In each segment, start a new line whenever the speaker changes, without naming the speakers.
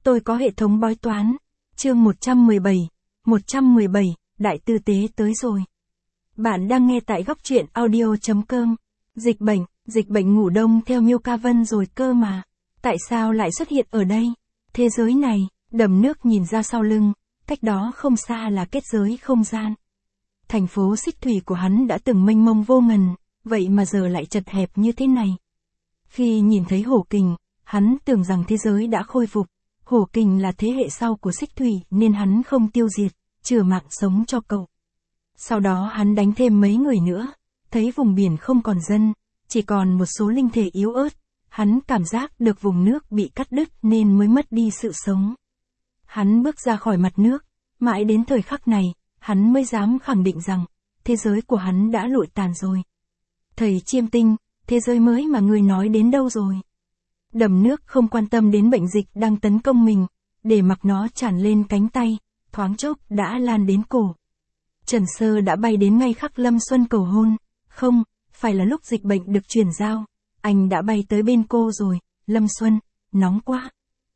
Tôi có hệ thống bói toán. Chương 117, Đại tư tế tới rồi. Bạn đang nghe tại góc truyện audio.com. Dịch bệnh ngủ đông theo Miêu Ca Vân rồi cơ mà. Tại sao lại xuất hiện ở đây? Thế giới này, Đầm Nước nhìn ra sau lưng, cách đó không xa là kết giới không gian. Thành phố Xích Thủy của hắn đã từng mênh mông vô ngần, vậy mà giờ lại chật hẹp như thế này. Khi nhìn thấy Hổ Kình, hắn tưởng rằng thế giới đã khôi phục. Hổ Kình là thế hệ sau của Xích Thủy nên hắn không tiêu diệt, chừa mạng sống cho cậu. Sau đó hắn đánh thêm mấy người nữa, thấy vùng biển không còn dân, chỉ còn một số linh thể yếu ớt, hắn cảm giác được vùng nước bị cắt đứt nên mới mất đi sự sống. Hắn bước ra khỏi mặt nước, mãi đến thời khắc này, hắn mới dám khẳng định rằng, thế giới của hắn đã lụi tàn rồi. Thầy Chiêm Tinh, thế giới mới mà người nói đến đâu rồi? Đầm Nước không quan tâm đến bệnh dịch đang tấn công mình, để mặc nó tràn lên cánh tay, thoáng chốc đã lan đến cổ. Trần Sơ đã bay đến ngay khắc Lâm Xuân cầu hôn, không, phải là lúc dịch bệnh được truyền giao, anh đã bay tới bên cô rồi, Lâm Xuân, nóng quá.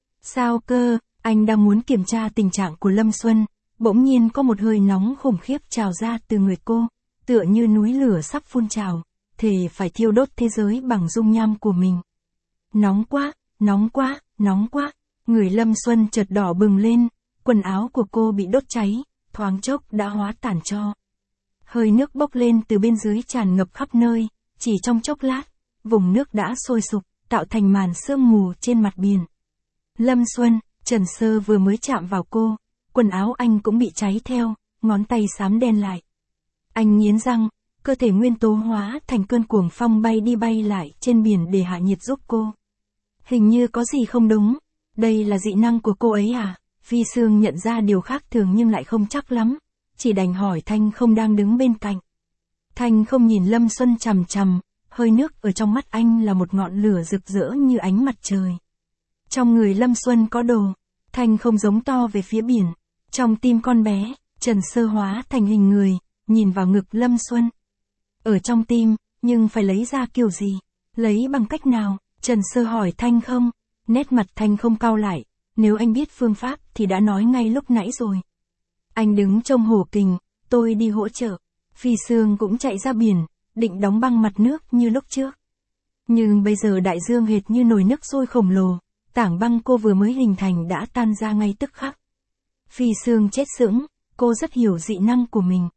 Sao cơ, anh đang muốn kiểm tra tình trạng của Lâm Xuân, bỗng nhiên có một hơi nóng khủng khiếp trào ra từ người cô, tựa như núi lửa sắp phun trào, thề phải thiêu đốt thế giới bằng dung nham của mình. Nóng quá, nóng quá, nóng quá, người Lâm Xuân chợt đỏ bừng lên, quần áo của cô bị đốt cháy, thoáng chốc đã hóa tàn tro. Hơi nước bốc lên từ bên dưới tràn ngập khắp nơi, chỉ trong chốc lát, vùng nước đã sôi sục, tạo thành màn sương mù trên mặt biển. Lâm Xuân, Trần Sơ vừa mới chạm vào cô, quần áo anh cũng bị cháy theo, ngón tay xám đen lại. Anh nghiến răng, cơ thể nguyên tố hóa thành cơn cuồng phong bay đi bay lại trên biển để hạ nhiệt giúp cô. Hình như có gì không đúng, đây là dị năng của cô ấy à? Phi Sương nhận ra điều khác thường nhưng lại không chắc lắm, chỉ đành hỏi Thanh Không đang đứng bên cạnh. Thanh Không nhìn Lâm Xuân chằm chằm, hơi nước ở trong mắt anh là một ngọn lửa rực rỡ như ánh mặt trời. Trong người Lâm Xuân có đồ, Thanh Không giống to về phía biển, trong tim con bé, Trần Sơ hóa thành hình người, nhìn vào ngực Lâm Xuân. Ở trong tim, nhưng phải lấy ra kiểu gì? Lấy bằng cách nào? Trần Sơ hỏi Thanh Không, nét mặt Thanh Không cau lại, nếu anh biết phương pháp thì đã nói ngay lúc nãy rồi. Anh đứng trông Hổ Kình, tôi đi hỗ trợ. Phi Sương cũng chạy ra biển, định đóng băng mặt nước như lúc trước. Nhưng bây giờ đại dương hệt như nồi nước sôi khổng lồ, tảng băng cô vừa mới hình thành đã tan ra ngay tức khắc. Phi Sương chết sững, cô rất hiểu dị năng của mình.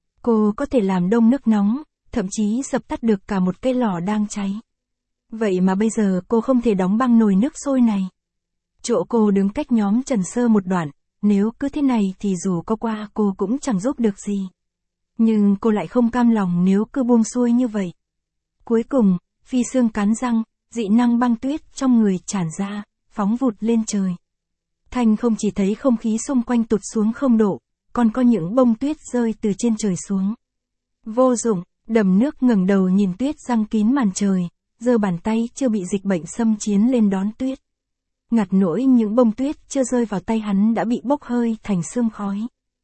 Cô có thể làm đông nước nóng, thậm chí dập tắt được cả một cây lò đang cháy. Vậy mà bây giờ cô không thể đóng băng nồi nước sôi này. Chỗ cô đứng cách nhóm Trần Sơ một đoạn, nếu cứ thế này thì dù có qua cô cũng chẳng giúp được gì. Nhưng cô lại không cam lòng nếu cứ buông xuôi như vậy. Cuối cùng, Phi Sương cắn răng, dị năng băng tuyết trong người tràn ra, phóng vụt lên trời. Thanh Không chỉ thấy không khí xung quanh tụt xuống 0 độ, còn có những bông tuyết rơi từ trên trời xuống. Vô dụng, Đầm Nước ngẩng đầu nhìn tuyết răng kín màn trời, giơ bàn tay chưa bị dịch bệnh xâm chiếm lên đón tuyết. Ngặt nỗi những bông tuyết chưa rơi vào tay hắn đã bị bốc hơi thành sương khói.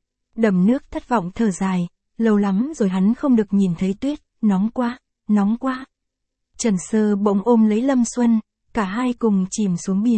Đầm Nước thất vọng thở dài, lâu lắm rồi hắn không được nhìn thấy tuyết, nóng quá, nóng quá. Trần Sơ bỗng ôm lấy Lâm Xuân, cả hai cùng chìm xuống biển.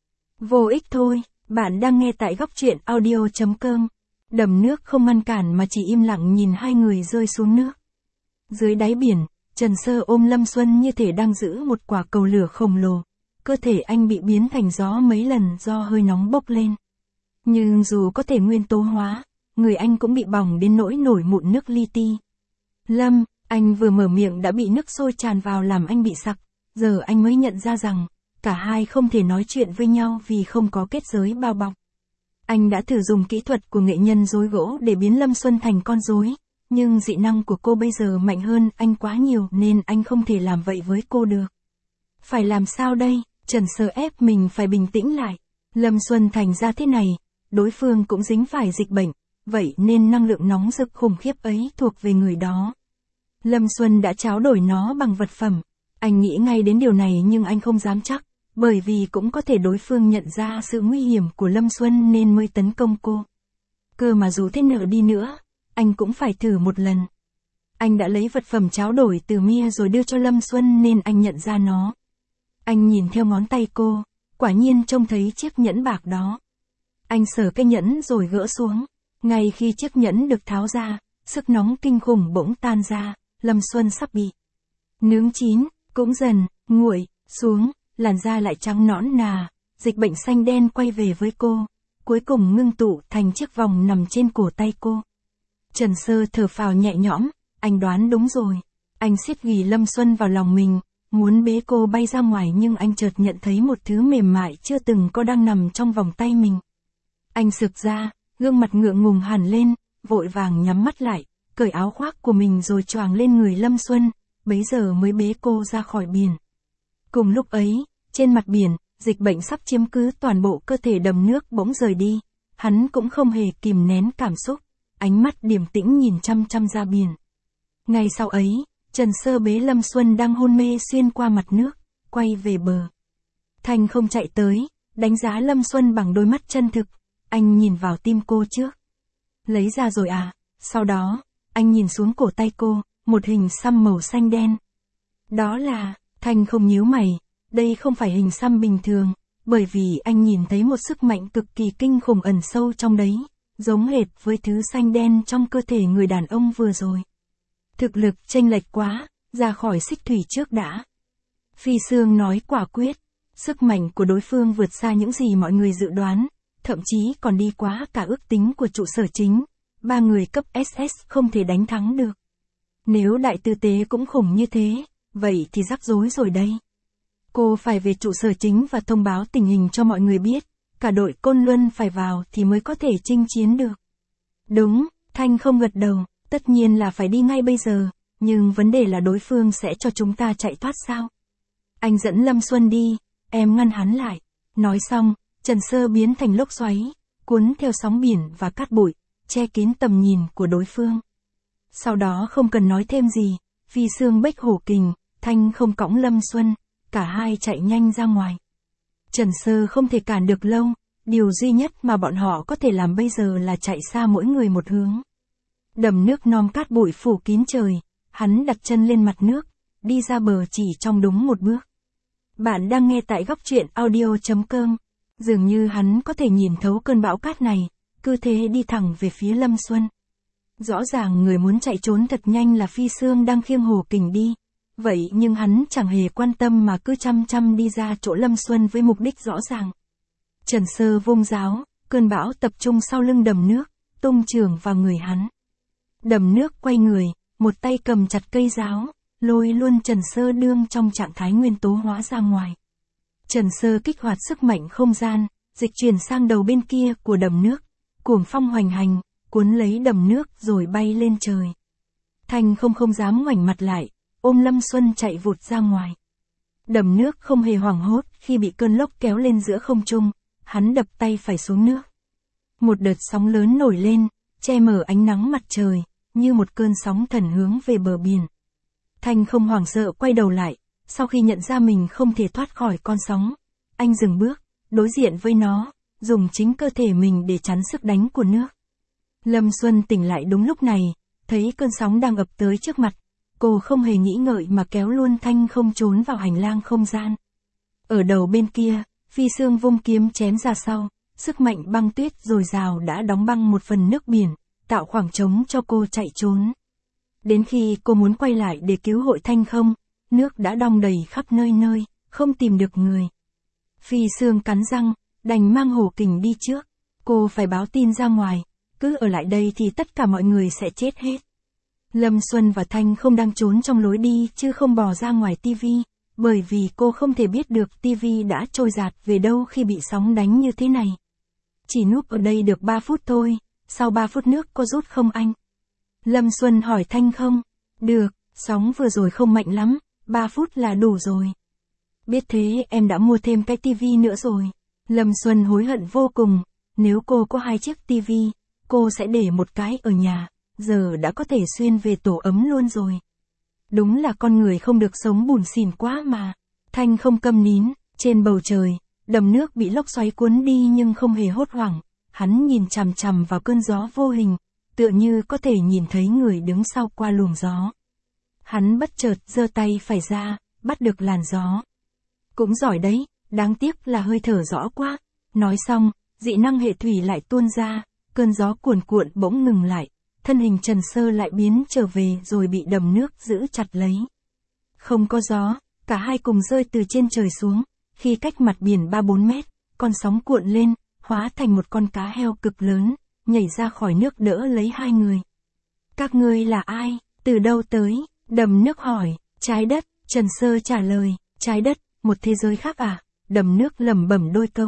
Vô ích thôi, bạn đang nghe tại góc truyện audio.com. Đầm Nước không ngăn cản mà chỉ im lặng nhìn hai người rơi xuống nước. Dưới đáy biển, Trần Sơ ôm Lâm Xuân như thể đang giữ một quả cầu lửa khổng lồ. Cơ thể anh bị biến thành gió mấy lần do hơi nóng bốc lên. Nhưng dù có thể nguyên tố hóa, người anh cũng bị bỏng đến nỗi nổi mụn nước li ti. Lâm, anh vừa mở miệng đã bị nước sôi tràn vào làm anh bị sặc. Giờ anh mới nhận ra rằng, cả hai không thể nói chuyện với nhau vì không có kết giới bao bọc. Anh đã thử dùng kỹ thuật của nghệ nhân rối gỗ để biến Lâm Xuân thành con rối. Nhưng dị năng của cô bây giờ mạnh hơn anh quá nhiều nên anh không thể làm vậy với cô được. Phải làm sao đây? Trần Sơ ép mình phải bình tĩnh lại. Lâm Xuân thành ra thế này, đối phương cũng dính phải dịch bệnh, vậy nên năng lượng nóng rực khủng khiếp ấy thuộc về người đó. Lâm Xuân đã tráo đổi nó bằng vật phẩm. Anh nghĩ ngay đến điều này nhưng anh không dám chắc, bởi vì cũng có thể đối phương nhận ra sự nguy hiểm của Lâm Xuân nên mới tấn công cô. Cơ mà dù thế nào đi nữa, anh cũng phải thử một lần. Anh đã lấy vật phẩm tráo đổi từ Mia rồi đưa cho Lâm Xuân nên anh nhận ra nó. Anh nhìn theo ngón tay cô, quả nhiên trông thấy chiếc nhẫn bạc đó. Anh sờ cái nhẫn rồi gỡ xuống. Ngay khi chiếc nhẫn được tháo ra, sức nóng kinh khủng bỗng tan ra, Lâm Xuân sắp bị nướng chín, cũng dần nguội xuống, làn da lại trắng nõn nà, dịch bệnh xanh đen quay về với cô, cuối cùng ngưng tụ thành chiếc vòng nằm trên cổ tay cô. Trần Sơ thở phào nhẹ nhõm, anh đoán đúng rồi. Anh siết ghì Lâm Xuân vào lòng mình, muốn bế cô bay ra ngoài nhưng anh chợt nhận thấy một thứ mềm mại chưa từng có đang nằm trong vòng tay mình. Anh sực ra, gương mặt ngượng ngùng hẳn lên, vội vàng nhắm mắt lại, cởi áo khoác của mình rồi choàng lên người Lâm Xuân, bấy giờ mới bế cô ra khỏi biển. Cùng lúc ấy, trên mặt biển, dịch bệnh sắp chiếm cứ toàn bộ cơ thể đầm nước bỗng rời đi. Hắn cũng không hề kìm nén cảm xúc, ánh mắt điềm tĩnh nhìn chăm chăm ra biển. Ngay sau ấy, Trần Sơ bế Lâm Xuân đang hôn mê xuyên qua mặt nước, quay về bờ. Thanh không chạy tới, đánh giá Lâm Xuân bằng đôi mắt chân thực. Anh nhìn vào tim cô trước. Lấy ra rồi à? Sau đó, anh nhìn xuống cổ tay cô, một hình xăm màu xanh đen. Đó là, Thanh không nhíu mày, đây không phải hình xăm bình thường, bởi vì anh nhìn thấy một sức mạnh cực kỳ kinh khủng ẩn sâu trong đấy, giống hệt với thứ xanh đen trong cơ thể người đàn ông vừa rồi. Thực lực chênh lệch quá, ra khỏi xích thủy trước đã. Phi Sương nói quả quyết, sức mạnh của đối phương vượt xa những gì mọi người dự đoán, thậm chí còn đi quá cả ước tính của trụ sở chính, 3 người cấp SS không thể đánh thắng được. Nếu đại tư tế cũng khủng như thế, vậy thì rắc rối rồi đây. Cô phải về trụ sở chính và thông báo tình hình cho mọi người biết, cả đội Côn Luân phải vào thì mới có thể chinh chiến được. Đúng, Thanh không gật đầu, tất nhiên là phải đi ngay bây giờ, nhưng vấn đề là đối phương sẽ cho chúng ta chạy thoát sao? Anh dẫn Lâm Xuân đi, em ngăn hắn lại. Nói xong, Trần Sơ biến thành lốc xoáy, cuốn theo sóng biển và cát bụi, che kín tầm nhìn của đối phương. Sau đó không cần nói thêm gì, Phi Sương bếch hổ kình, Thanh không cõng Lâm Xuân, cả hai chạy nhanh ra ngoài. Trần Sơ không thể cản được lâu, điều duy nhất mà bọn họ có thể làm bây giờ là chạy xa mỗi người một hướng. Đầm nước non cát bụi phủ kín trời, hắn đặt chân lên mặt nước, đi ra bờ chỉ trong đúng một bước. Bạn đang nghe tại góc truyện audio.com. Dường như hắn có thể nhìn thấu cơn bão cát này, cứ thế đi thẳng về phía Lâm Xuân. Rõ ràng người muốn chạy trốn thật nhanh là Phi Sương đang khiêng hổ kình đi. Vậy nhưng hắn chẳng hề quan tâm mà cứ chăm chăm đi ra chỗ Lâm Xuân với mục đích rõ ràng. Trần Sơ vung giáo, cơn bão tập trung sau lưng đầm nước, tung chưởng vào người hắn. Đầm nước quay người, một tay cầm chặt cây giáo, lôi luôn Trần Sơ đương trong trạng thái nguyên tố hóa ra ngoài. Trần Sơ kích hoạt sức mạnh không gian, dịch chuyển sang đầu bên kia của đầm nước, cuồng phong hoành hành, cuốn lấy đầm nước rồi bay lên trời. Thanh không dám ngoảnh mặt lại, ôm Lâm Xuân chạy vụt ra ngoài. Đầm nước không hề hoảng hốt khi bị cơn lốc kéo lên giữa không trung, hắn đập tay phải xuống nước. Một đợt sóng lớn nổi lên, che mờ ánh nắng mặt trời, như một cơn sóng thần hướng về bờ biển. Thanh không hoảng sợ quay đầu lại, sau khi nhận ra mình không thể thoát khỏi con sóng, anh dừng bước, đối diện với nó, dùng chính cơ thể mình để chắn sức đánh của nước. Lâm Xuân tỉnh lại đúng lúc này, thấy cơn sóng đang ập tới trước mặt, cô không hề nghĩ ngợi mà kéo luôn Thanh không trốn vào hành lang không gian. Ở đầu bên kia, Phi Sương vung kiếm chém ra sau, sức mạnh băng tuyết dồi dào đã đóng băng một phần nước biển, tạo khoảng trống cho cô chạy trốn. Đến khi cô muốn quay lại để cứu hội Thanh không, nước đã đong đầy khắp nơi nơi, không tìm được người. Phi Sương cắn răng, đành mang hổ kình đi trước. Cô phải báo tin ra ngoài, cứ ở lại đây thì tất cả mọi người sẽ chết hết. Lâm Xuân và Thanh không đang trốn trong lối đi chứ không bò ra ngoài tivi, bởi vì cô không thể biết được tivi đã trôi dạt về đâu khi bị sóng đánh như thế này. Chỉ núp ở đây được 3 phút thôi, sau 3 phút nước có rút không anh? Lâm Xuân hỏi Thanh không? Được, sóng vừa rồi không mạnh lắm, 3 phút là đủ rồi. Biết thế em đã mua thêm cái tivi nữa rồi. Lâm Xuân hối hận vô cùng, nếu cô có 2 chiếc tivi, cô sẽ để một cái ở nhà, giờ đã có thể xuyên về tổ ấm luôn rồi. Đúng là con người không được sống bủn xỉn quá mà. Thanh không câm nín, trên bầu trời, đầm nước bị lốc xoáy cuốn đi nhưng không hề hốt hoảng, hắn nhìn chằm chằm vào cơn gió vô hình, tựa như có thể nhìn thấy người đứng sau qua luồng gió. Hắn bất chợt giơ tay phải ra, bắt được làn gió. Cũng giỏi đấy, đáng tiếc là hơi thở rõ quá. Nói xong, dị năng hệ thủy lại tuôn ra, cơn gió cuồn cuộn bỗng ngừng lại, thân hình Trần Sơ lại biến trở về rồi bị đầm nước giữ chặt lấy. Không có gió, cả hai cùng rơi từ trên trời xuống, khi cách mặt biển 3-4 mét, con sóng cuộn lên, hóa thành một con cá heo cực lớn, nhảy ra khỏi nước đỡ lấy hai người. Các ngươi là ai, từ đâu tới? Đầm nước hỏi. Trái đất, Trần Sơ trả lời. Trái đất, một thế giới khác à? Đầm nước lẩm bẩm đôi câu.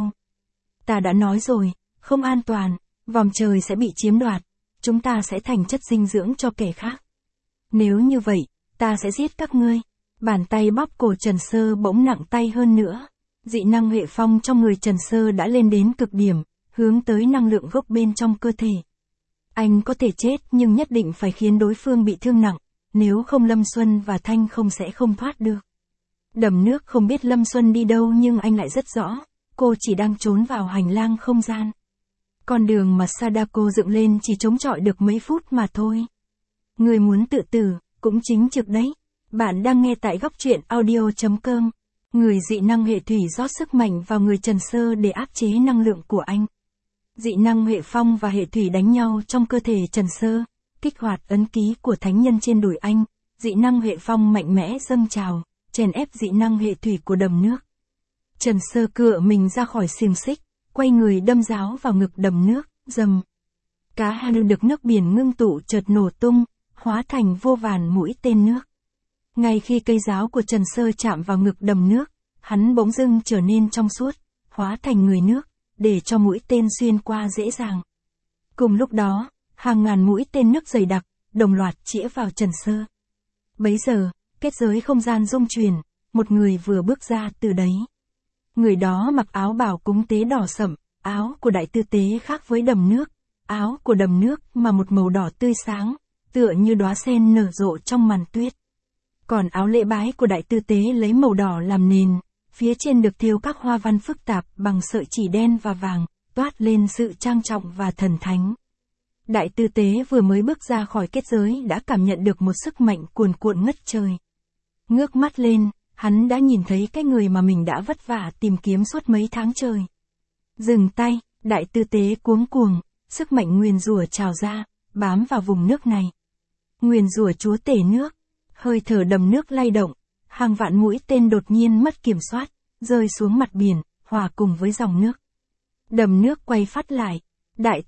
Ta đã nói rồi, không an toàn, vòm trời sẽ bị chiếm đoạt, chúng ta sẽ thành chất dinh dưỡng cho kẻ khác. Nếu như vậy, ta sẽ giết các ngươi. Bàn tay bóp cổ Trần Sơ bỗng nặng tay hơn nữa. Dị năng hệ phong trong người Trần Sơ đã lên đến cực điểm, hướng tới năng lượng gốc bên trong cơ thể. Anh có thể chết nhưng nhất định phải khiến đối phương bị thương nặng, nếu không Lâm Xuân và Thanh không sẽ không thoát được. Đầm nước không biết Lâm Xuân đi đâu nhưng anh lại rất rõ, cô chỉ đang trốn vào hành lang không gian. Con đường mà Sadako dựng lên chỉ chống chọi được mấy phút mà thôi. Người muốn tự tử, cũng chính trực đấy. Bạn đang nghe tại góc truyện audio.com. Người dị năng hệ thủy rót sức mạnh vào người Trần Sơ để áp chế năng lượng của anh. Dị năng hệ phong và hệ thủy đánh nhau trong cơ thể Trần Sơ, kích hoạt ấn ký của thánh nhân trên đùi anh. Dị năng hệ phong mạnh mẽ dâng trào, chèn ép dị năng hệ thủy của đầm nước. Trần Sơ cựa mình ra khỏi xiềng xích, quay người đâm giáo vào ngực đầm nước, rầm. Cá heo được nước biển ngưng tụ chợt nổ tung, hóa thành vô vàn mũi tên nước. Ngay khi cây giáo của Trần Sơ chạm vào ngực đầm nước, hắn bỗng dưng trở nên trong suốt, hóa thành người nước, để cho mũi tên xuyên qua dễ dàng. Cùng lúc đó, hàng ngàn mũi tên nước dày đặc, đồng loạt chĩa vào Trần Sơ. Bấy giờ, kết giới không gian rung chuyển, một người vừa bước ra từ đấy. Người đó mặc áo bào cúng tế đỏ sẫm, áo của đại tư tế khác với đầm nước, áo của đầm nước mà một màu đỏ tươi sáng, tựa như đóa sen nở rộ trong màn tuyết. Còn áo lễ bái của đại tư tế lấy màu đỏ làm nền, phía trên được thêu các hoa văn phức tạp bằng sợi chỉ đen và vàng, toát lên sự trang trọng và thần thánh. Đại tư tế vừa mới bước ra khỏi kết giới đã cảm nhận được một sức mạnh cuồn cuộn ngất trời. Ngước mắt lên, hắn đã nhìn thấy cái người mà mình đã vất vả tìm kiếm suốt mấy tháng trời. Dừng tay, đại tư tế cuống cuồng, sức mạnh nguyền rủa trào ra, bám vào vùng nước này. Nguyền rủa chúa tể nước, hơi thở đầm nước lay động, hàng vạn mũi tên đột nhiên mất kiểm soát, rơi xuống mặt biển, hòa cùng với dòng nước. Đầm nước quay phát lại, đại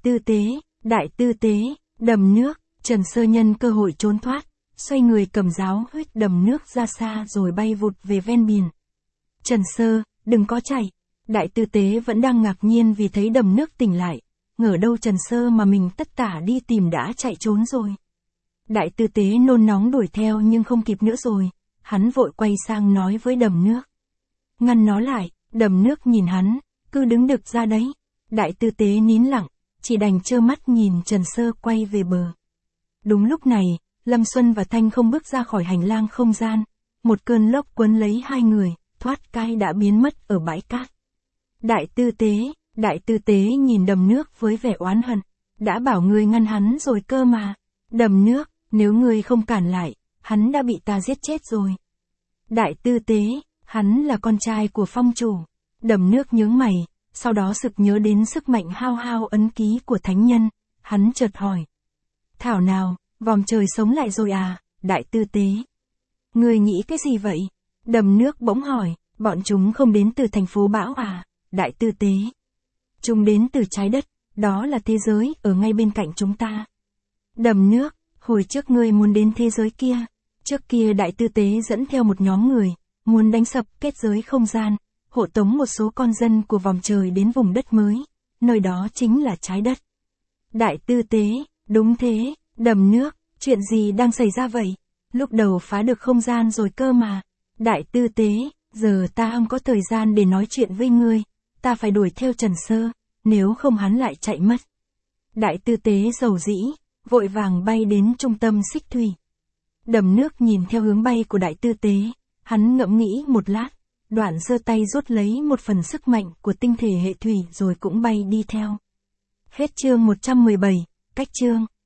tư tế, đầm nước, Trần Sơ nhân cơ hội trốn thoát, xoay người cầm giáo huýt đầm nước ra xa rồi bay vụt về ven biển. Trần Sơ, đừng có chạy. Đại tư tế vẫn đang ngạc nhiên vì thấy đầm nước tỉnh lại, ngờ đâu Trần Sơ mà mình tất tả đi tìm đã chạy trốn rồi. Đại tư tế nôn nóng đuổi theo nhưng không kịp nữa rồi, hắn vội quay sang nói với đầm nước. Ngăn nó lại, đầm nước nhìn hắn, cứ đứng đực ra đấy. Đại tư tế nín lặng, chỉ đành trơ mắt nhìn Trần Sơ quay về bờ. Đúng lúc này, Lâm Xuân và Thanh không bước ra khỏi hành lang không gian, một cơn lốc cuốn lấy hai người, thoát cái đã biến mất ở bãi cát. Đại tư tế nhìn đầm nước với vẻ oán hận, đã bảo ngươi ngăn hắn rồi cơ mà. Đầm nước, nếu ngươi không cản lại, hắn đã bị ta giết chết rồi. Đại tư tế, hắn là con trai của phong chủ. Đầm nước nhướng mày, sau đó sực nhớ đến sức mạnh hao hao ấn ký của thánh nhân, hắn chợt hỏi. Thảo nào, vòm trời sống lại rồi à, đại tư tế? Ngươi nghĩ cái gì vậy? Đầm nước bỗng hỏi, bọn chúng không đến từ thành phố bão à, đại tư tế? Chúng đến từ trái đất, đó là thế giới ở ngay bên cạnh chúng ta. Đầm nước, hồi trước ngươi muốn đến thế giới kia. Trước kia đại tư tế dẫn theo một nhóm người, muốn đánh sập kết giới không gian, hộ tống một số con dân của vòm trời đến vùng đất mới, nơi đó chính là trái đất. Đại tư tế, đúng thế, đầm nước, chuyện gì đang xảy ra vậy? Lúc đầu phá được không gian rồi cơ mà. Đại tư tế, giờ ta không có thời gian để nói chuyện với ngươi, ta phải đuổi theo Trần Sơ, nếu không hắn lại chạy mất. Đại tư tế rầu rĩ, vội vàng bay đến trung tâm xích thủy. Đầm nước nhìn theo hướng bay của đại tư tế, hắn ngẫm nghĩ một lát, đoạn giơ tay rút lấy một phần sức mạnh của tinh thể hệ thủy rồi cũng bay đi theo. Hết chương 117, cách chương.